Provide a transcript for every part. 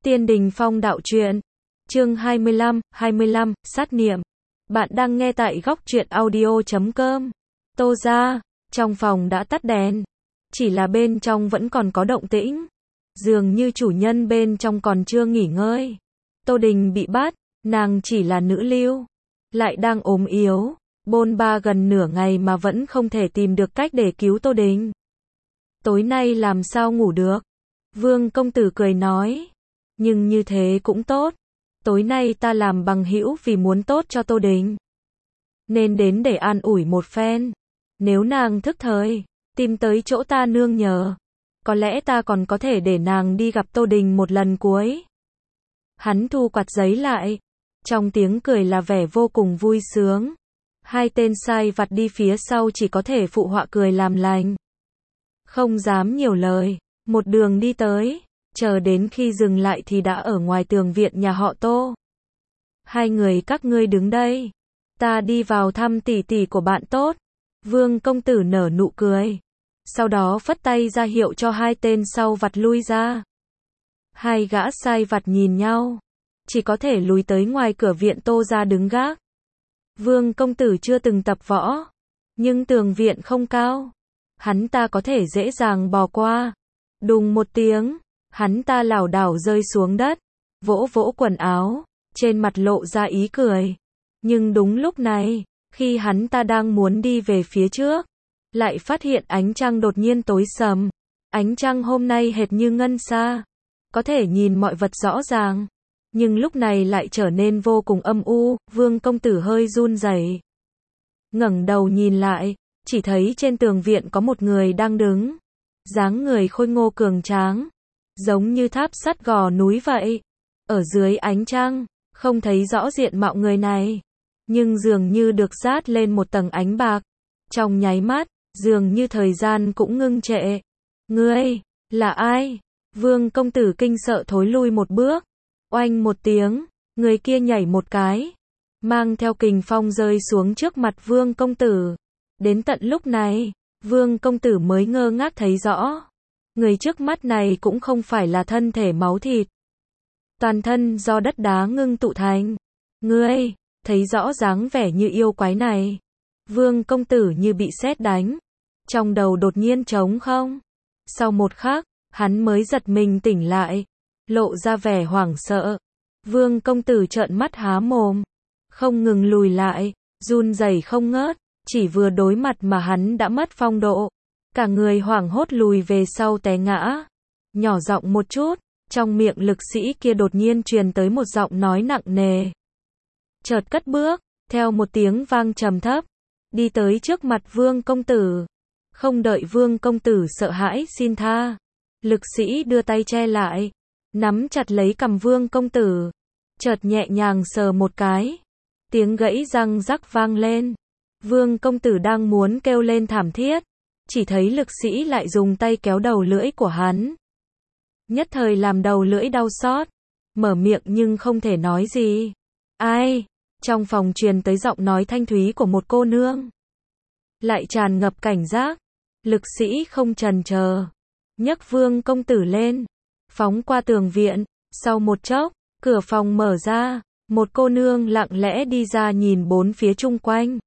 Tiên Đình Phong Đạo Truyện, chương 25, sát niệm. Bạn đang nghe tại góc truyện audio.com. Tô ra, trong phòng đã tắt đèn, chỉ là bên trong vẫn còn có động tĩnh. Dường như chủ nhân bên trong còn chưa nghỉ ngơi. Tô Đình bị bắt, nàng chỉ là nữ lưu, lại đang ốm yếu, bôn ba gần nửa ngày mà vẫn không thể tìm được cách để cứu Tô Đình. Tối nay làm sao ngủ được? Vương công tử cười nói. Nhưng như thế cũng tốt. Tối nay ta làm bằng hữu vì muốn tốt cho Tô Đình, nên đến để an ủi một phen. Nếu nàng thức thời, tìm tới chỗ ta nương nhờ, có lẽ ta còn có thể để nàng đi gặp Tô Đình một lần cuối. Hắn thu quạt giấy lại, trong tiếng cười là vẻ vô cùng vui sướng. Hai tên sai vặt đi phía sau chỉ có thể phụ họa cười làm lành, không dám nhiều lời, một đường đi tới. Chờ đến khi dừng lại thì đã ở ngoài tường viện nhà họ Tô. Hai người các ngươi đứng đây, ta đi vào thăm tỷ tỷ của bạn tốt. Vương công tử nở nụ cười, sau đó phất tay ra hiệu cho hai tên sau vặt lui ra. Hai gã sai vặt nhìn nhau, chỉ có thể lùi tới ngoài cửa viện Tô ra đứng gác. Vương công tử chưa từng tập võ, nhưng tường viện không cao, hắn ta có thể dễ dàng bò qua. Đùng một tiếng, hắn ta lảo đảo rơi xuống đất, vỗ vỗ quần áo, trên mặt lộ ra ý cười. Nhưng đúng lúc này, khi hắn ta đang muốn đi về phía trước, lại phát hiện ánh trăng đột nhiên tối sầm. Ánh trăng hôm nay hệt như ngân xa, có thể nhìn mọi vật rõ ràng, nhưng lúc này lại trở nên vô cùng âm u. Vương công tử hơi run rẩy, ngẩng đầu nhìn lại, chỉ thấy trên tường viện có một người đang đứng, dáng người khôi ngô cường tráng, giống như tháp sắt gò núi vậy. Ở dưới ánh trăng, không thấy rõ diện mạo người này, nhưng dường như được dát lên một tầng ánh bạc. Trong nháy mắt, dường như thời gian cũng ngưng trệ. Ngươi, là ai? Vương công tử kinh sợ thối lui một bước. Oanh một tiếng, người kia nhảy một cái, mang theo kình phong rơi xuống trước mặt vương công tử. Đến tận lúc này, vương công tử mới ngơ ngác thấy rõ. Người trước mắt này cũng không phải là thân thể máu thịt, toàn thân do đất đá ngưng tụ thành. Ngươi, thấy rõ dáng vẻ như yêu quái này. Vương công tử như bị sét đánh, trong đầu đột nhiên trống không. Sau một khắc, hắn mới giật mình tỉnh lại, lộ ra vẻ hoảng sợ. Vương công tử trợn mắt há mồm, không ngừng lùi lại, run rẩy không ngớt. Chỉ vừa đối mặt mà hắn đã mất phong độ, cả người hoảng hốt lùi về sau té ngã. Nhỏ giọng một chút, trong miệng lực sĩ kia đột nhiên truyền tới một giọng nói nặng nề. Chợt cất bước, theo một tiếng vang trầm thấp, đi tới trước mặt vương công tử. Không đợi vương công tử sợ hãi xin tha, lực sĩ đưa tay che lại, nắm chặt lấy cằm vương công tử, chợt nhẹ nhàng sờ một cái. Tiếng gãy răng rắc vang lên. Vương công tử đang muốn kêu lên thảm thiết, chỉ thấy lực sĩ lại dùng tay kéo đầu lưỡi của hắn. Nhất thời làm đầu lưỡi đau xót, mở miệng nhưng không thể nói gì. Ai? Trong phòng truyền tới giọng nói thanh thúy của một cô nương, lại tràn ngập cảnh giác. Lực sĩ không chần chờ, nhấc vương công tử lên, phóng qua tường viện. Sau một chốc, cửa phòng mở ra, một cô nương lặng lẽ đi ra nhìn bốn phía chung quanh.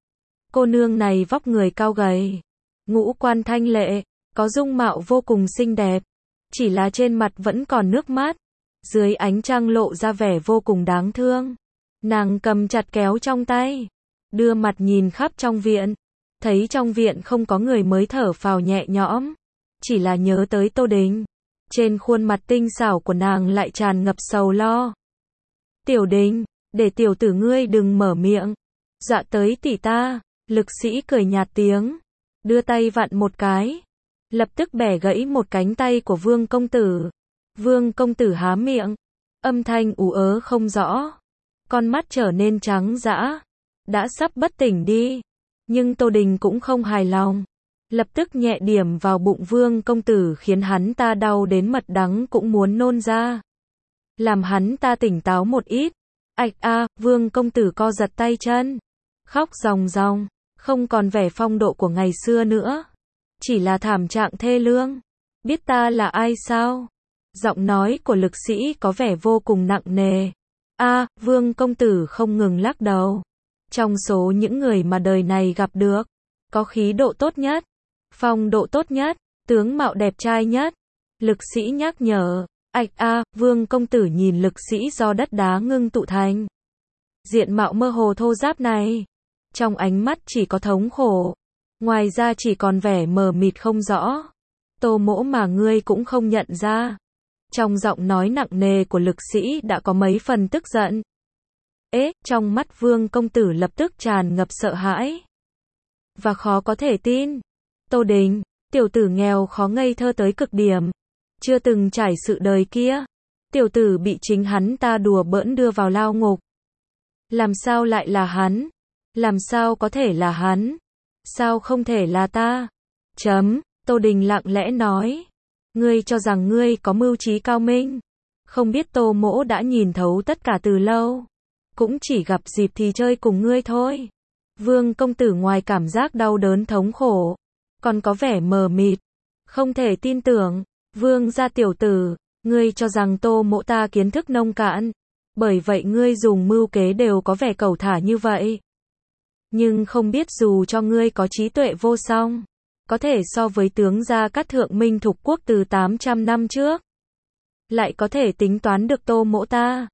Cô nương này vóc người cao gầy, ngũ quan thanh lệ, có dung mạo vô cùng xinh đẹp, chỉ là trên mặt vẫn còn nước mắt, dưới ánh trăng lộ ra vẻ vô cùng đáng thương. Nàng cầm chặt kéo trong tay, đưa mặt nhìn khắp trong viện, thấy trong viện không có người mới thở phào nhẹ nhõm, chỉ là nhớ tới Tô Đình. Trên khuôn mặt tinh xảo của nàng lại tràn ngập sầu lo. Tiểu Đình, để tiểu tử ngươi đừng mở miệng, dọa tới tỷ ta. Lực sĩ cười nhạt tiếng, đưa tay vặn một cái, lập tức bẻ gãy một cánh tay của vương công tử. Vương công tử há miệng, âm thanh ú ớ không rõ, con mắt trở nên trắng dã, đã sắp bất tỉnh đi. Nhưng Tô Đình cũng không hài lòng, lập tức nhẹ điểm vào bụng vương công tử khiến hắn ta đau đến mật đắng cũng muốn nôn ra, làm hắn ta tỉnh táo một ít. Ạch a, vương công tử co giật tay chân, khóc ròng ròng, không còn vẻ phong độ của ngày xưa nữa, chỉ là thảm trạng thê lương. Biết ta là ai sao? Giọng nói của lực sĩ có vẻ vô cùng nặng nề. Vương công tử không ngừng lắc đầu. Trong số những người mà đời này gặp được, có khí độ tốt nhất, phong độ tốt nhất, tướng mạo đẹp trai nhất. Lực sĩ nhắc nhở. Vương công tử nhìn lực sĩ do đất đá ngưng tụ thành. Diện mạo mơ hồ thô ráp này. Trong ánh mắt chỉ có thống khổ. Ngoài ra chỉ còn vẻ mờ mịt không rõ. Tô Mỗ mà ngươi cũng không nhận ra. Trong giọng nói nặng nề của lực sĩ đã có mấy phần tức giận. Trong mắt Vương công tử lập tức tràn ngập sợ hãi. Và khó có thể tin. Tô Đình, tiểu tử nghèo khó ngây thơ tới cực điểm. Chưa từng trải sự đời kia. Tiểu tử bị chính hắn ta đùa bỡn đưa vào lao ngục. Làm sao lại là hắn? Làm sao có thể là hắn? Sao không thể là ta? Tô Đình lặng lẽ nói. Ngươi cho rằng ngươi có mưu trí cao minh. Không biết Tô Mỗ đã nhìn thấu tất cả từ lâu. Cũng chỉ gặp dịp thì chơi cùng ngươi thôi. Vương công tử ngoài cảm giác đau đớn thống khổ, còn có vẻ mờ mịt. Không thể tin tưởng. Vương gia tiểu tử, ngươi cho rằng Tô Mỗ ta kiến thức nông cạn. Bởi vậy ngươi dùng mưu kế đều có vẻ cẩu thả như vậy. Nhưng không biết dù cho ngươi có trí tuệ vô song, có thể so với tướng gia Cát Thượng Minh Thục Quốc từ 800 năm trước, lại có thể tính toán được Tô Mỗ ta.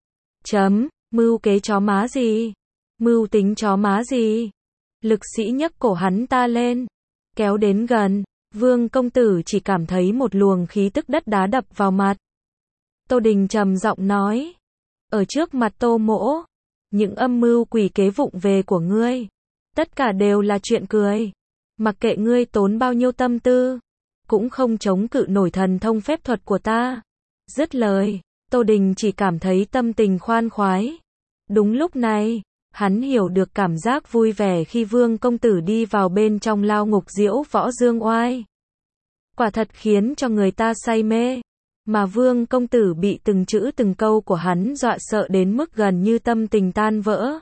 Mưu kế chó má gì? Mưu tính chó má gì? Lực sĩ nhấc cổ hắn ta lên, kéo đến gần. Vương công tử chỉ cảm thấy một luồng khí tức đất đá đập vào mặt. Tô Đình trầm giọng nói. Ở trước mặt Tô Mỗ, những âm mưu quỷ kế vụng về của ngươi, tất cả đều là chuyện cười. Mặc kệ ngươi tốn bao nhiêu tâm tư, cũng không chống cự nổi thần thông phép thuật của ta. Dứt lời, Tô Đình chỉ cảm thấy tâm tình khoan khoái. Đúng lúc này, hắn hiểu được cảm giác vui vẻ khi Vương công tử đi vào bên trong lao ngục Diễu Võ Dương Oai. Quả thật khiến cho người ta say mê. Mà Vương công tử bị từng chữ từng câu của hắn dọa sợ đến mức gần như tâm tình tan vỡ.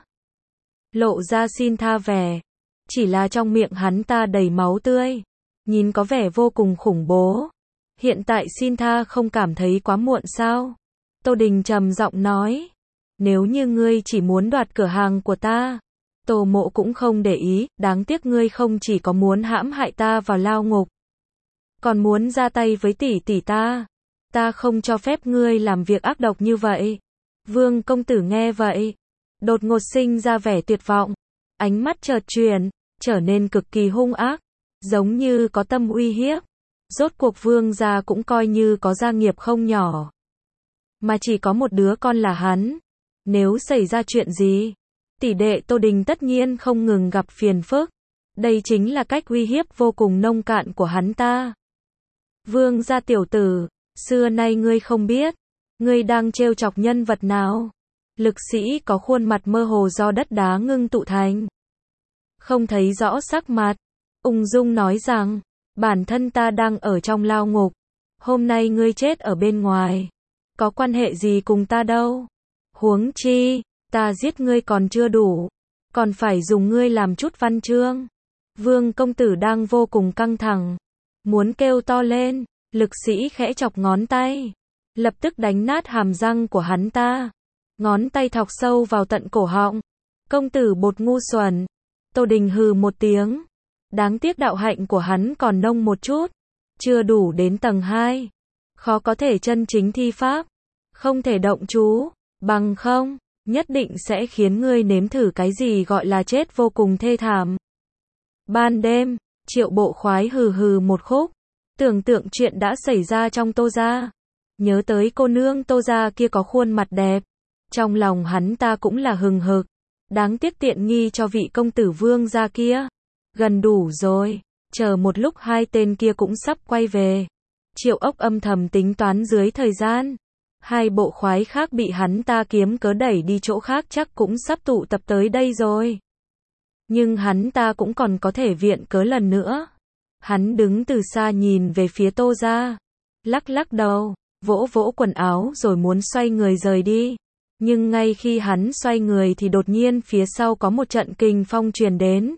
Lộ ra xin tha vẻ. Chỉ là trong miệng hắn ta đầy máu tươi. Nhìn có vẻ vô cùng khủng bố. Hiện tại xin tha không cảm thấy quá muộn sao? Tô Đình trầm giọng nói. Nếu như ngươi chỉ muốn đoạt cửa hàng của ta, Tô Mỗ cũng không để ý. Đáng tiếc ngươi không chỉ có muốn hãm hại ta vào lao ngục, còn muốn ra tay với tỷ tỷ ta. Ta không cho phép ngươi làm việc ác độc như vậy. Vương công tử nghe vậy, đột ngột sinh ra vẻ tuyệt vọng. Ánh mắt chợt chuyển, trở nên cực kỳ hung ác, giống như có tâm uy hiếp. Rốt cuộc Vương gia cũng coi như có gia nghiệp không nhỏ, mà chỉ có một đứa con là hắn. Nếu xảy ra chuyện gì, tỷ đệ Tô Đình tất nhiên không ngừng gặp phiền phức. Đây chính là cách uy hiếp vô cùng nông cạn của hắn ta. Vương gia tiểu tử, xưa nay ngươi không biết, ngươi đang trêu chọc nhân vật nào? Lực sĩ có khuôn mặt mơ hồ do đất đá ngưng tụ thành, không thấy rõ sắc mặt, ung dung nói rằng, bản thân ta đang ở trong lao ngục, hôm nay ngươi chết ở bên ngoài, có quan hệ gì cùng ta đâu? Huống chi, ta giết ngươi còn chưa đủ, còn phải dùng ngươi làm chút văn chương. Vương công tử đang vô cùng căng thẳng, muốn kêu to lên. Lực sĩ khẽ chọc ngón tay, lập tức đánh nát hàm răng của hắn ta. Ngón tay thọc sâu vào tận cổ họng. Công tử bột ngu xuẩn. Tô Đình hừ một tiếng. Đáng tiếc đạo hạnh của hắn còn nông một chút, chưa đủ đến tầng 2. Khó có thể chân chính thi pháp, không thể động chú, bằng không, nhất định sẽ khiến ngươi nếm thử cái gì gọi là chết vô cùng thê thảm. Ban đêm, Triệu Bộ Khoái hừ hừ một khúc. Tưởng tượng chuyện đã xảy ra trong Tô gia, nhớ tới cô nương Tô gia kia có khuôn mặt đẹp, trong lòng hắn ta cũng là hừng hực. Đáng tiếc tiện nghi cho vị công tử Vương gia kia. Gần đủ rồi, chờ một lúc hai tên kia cũng sắp quay về. Triệu Ốc âm thầm tính toán dưới thời gian, hai bộ khoái khác bị hắn ta kiếm cớ đẩy đi chỗ khác chắc cũng sắp tụ tập tới đây rồi. Nhưng hắn ta cũng còn có thể viện cớ lần nữa. Hắn đứng từ xa nhìn về phía Tô gia, lắc lắc đầu, vỗ vỗ quần áo rồi muốn xoay người rời đi. Nhưng ngay khi hắn xoay người thì đột nhiên phía sau có một trận kình phong truyền đến.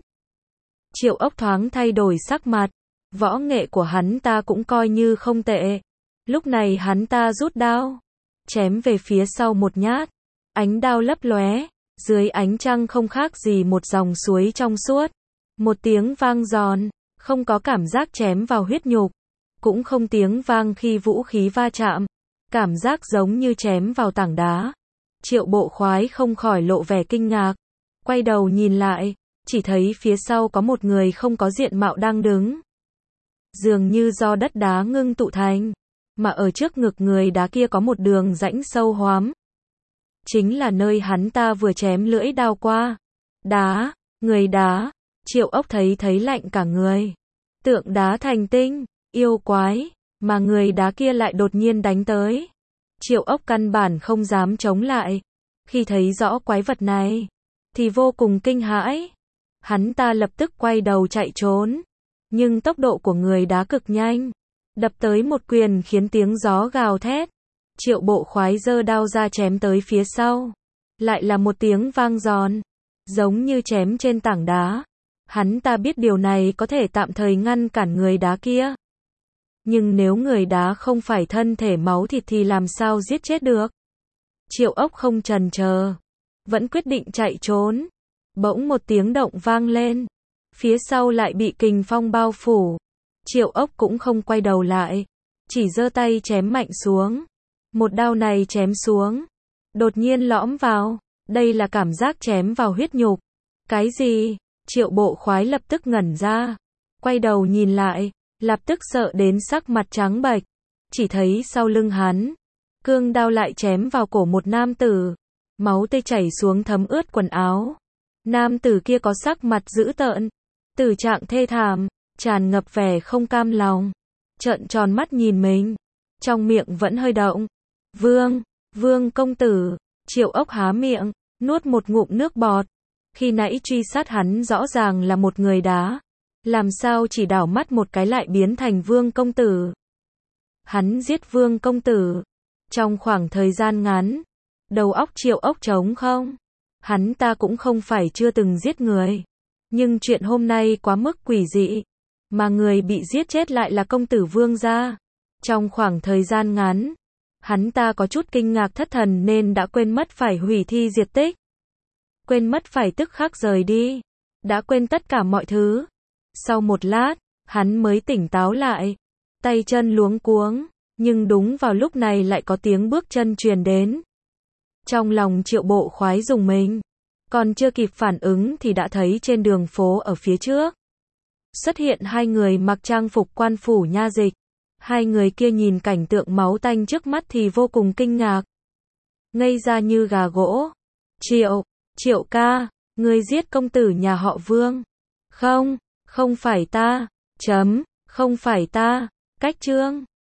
Triệu Ốc thoáng thay đổi sắc mặt, võ nghệ của hắn ta cũng coi như không tệ. Lúc này hắn ta rút đao, chém về phía sau một nhát. Ánh đao lấp lóe, dưới ánh trăng không khác gì một dòng suối trong suốt. Một tiếng vang giòn, không có cảm giác chém vào huyết nhục, cũng không tiếng vang khi vũ khí va chạm, cảm giác giống như chém vào tảng đá. Triệu Bộ Khoái không khỏi lộ vẻ kinh ngạc, quay đầu nhìn lại, chỉ thấy phía sau có một người không có diện mạo đang đứng. Dường như do đất đá ngưng tụ thành, mà ở trước ngực người đá kia có một đường rãnh sâu hoắm. Chính là nơi hắn ta vừa chém lưỡi đao qua. Đá, người đá, Triệu Ốc thấy lạnh cả người. Tượng đá thành tinh, yêu quái, mà người đá kia lại đột nhiên đánh tới. Triệu Ốc căn bản không dám chống lại. Khi thấy rõ quái vật này, thì vô cùng kinh hãi. Hắn ta lập tức quay đầu chạy trốn. Nhưng tốc độ của người đá cực nhanh, đập tới một quyền khiến tiếng gió gào thét. Triệu Bộ Khoái giơ đao ra chém tới phía sau. Lại là một tiếng vang giòn, giống như chém trên tảng đá. Hắn ta biết điều này có thể tạm thời ngăn cản người đá kia. Nhưng nếu người đá không phải thân thể máu thịt thì làm sao giết chết được? Triệu Ốc không chần chờ, vẫn quyết định chạy trốn. Bỗng một tiếng động vang lên, phía sau lại bị kình phong bao phủ. Triệu Ốc cũng không quay đầu lại, chỉ giơ tay chém mạnh xuống. Một đao này chém xuống, đột nhiên lõm vào. Đây là cảm giác chém vào huyết nhục. Cái gì? Triệu Bộ Khoái lập tức ngẩn ra, quay đầu nhìn lại, lập tức sợ đến sắc mặt trắng bệch. Chỉ thấy sau lưng hắn, cương đao lại chém vào cổ một nam tử. Máu tươi chảy xuống thấm ướt quần áo. Nam tử kia có sắc mặt dữ tợn, tử trạng thê thảm, tràn ngập vẻ không cam lòng, trợn tròn mắt nhìn mình, trong miệng vẫn hơi động. Vương công tử. Triệu Ốc há miệng, nuốt một ngụm nước bọt. Khi nãy truy sát hắn rõ ràng là một người đá, làm sao chỉ đảo mắt một cái lại biến thành Vương công tử. Hắn giết Vương công tử. Trong khoảng thời gian ngắn, đầu óc Triệu Ốc trống không. Hắn ta cũng không phải chưa từng giết người, nhưng chuyện hôm nay quá mức quỷ dị, mà người bị giết chết lại là công tử Vương gia. Trong khoảng thời gian ngắn, hắn ta có chút kinh ngạc thất thần nên đã quên mất phải hủy thi diệt tích. Quên mất phải tức khắc rời đi. Đã quên tất cả mọi thứ. Sau một lát, hắn mới tỉnh táo lại. Tay chân luống cuống. Nhưng đúng vào lúc này lại có tiếng bước chân truyền đến. Trong lòng Triệu Bộ Khoái rùng mình. Còn chưa kịp phản ứng thì đã thấy trên đường phố ở phía trước xuất hiện hai người mặc trang phục quan phủ nha dịch. Hai người kia nhìn cảnh tượng máu tanh trước mắt thì vô cùng kinh ngạc, ngây ra như gà gỗ. Triệu ca, ngươi giết công tử nhà họ Vương. Không phải ta. Không phải ta. Cách Trương.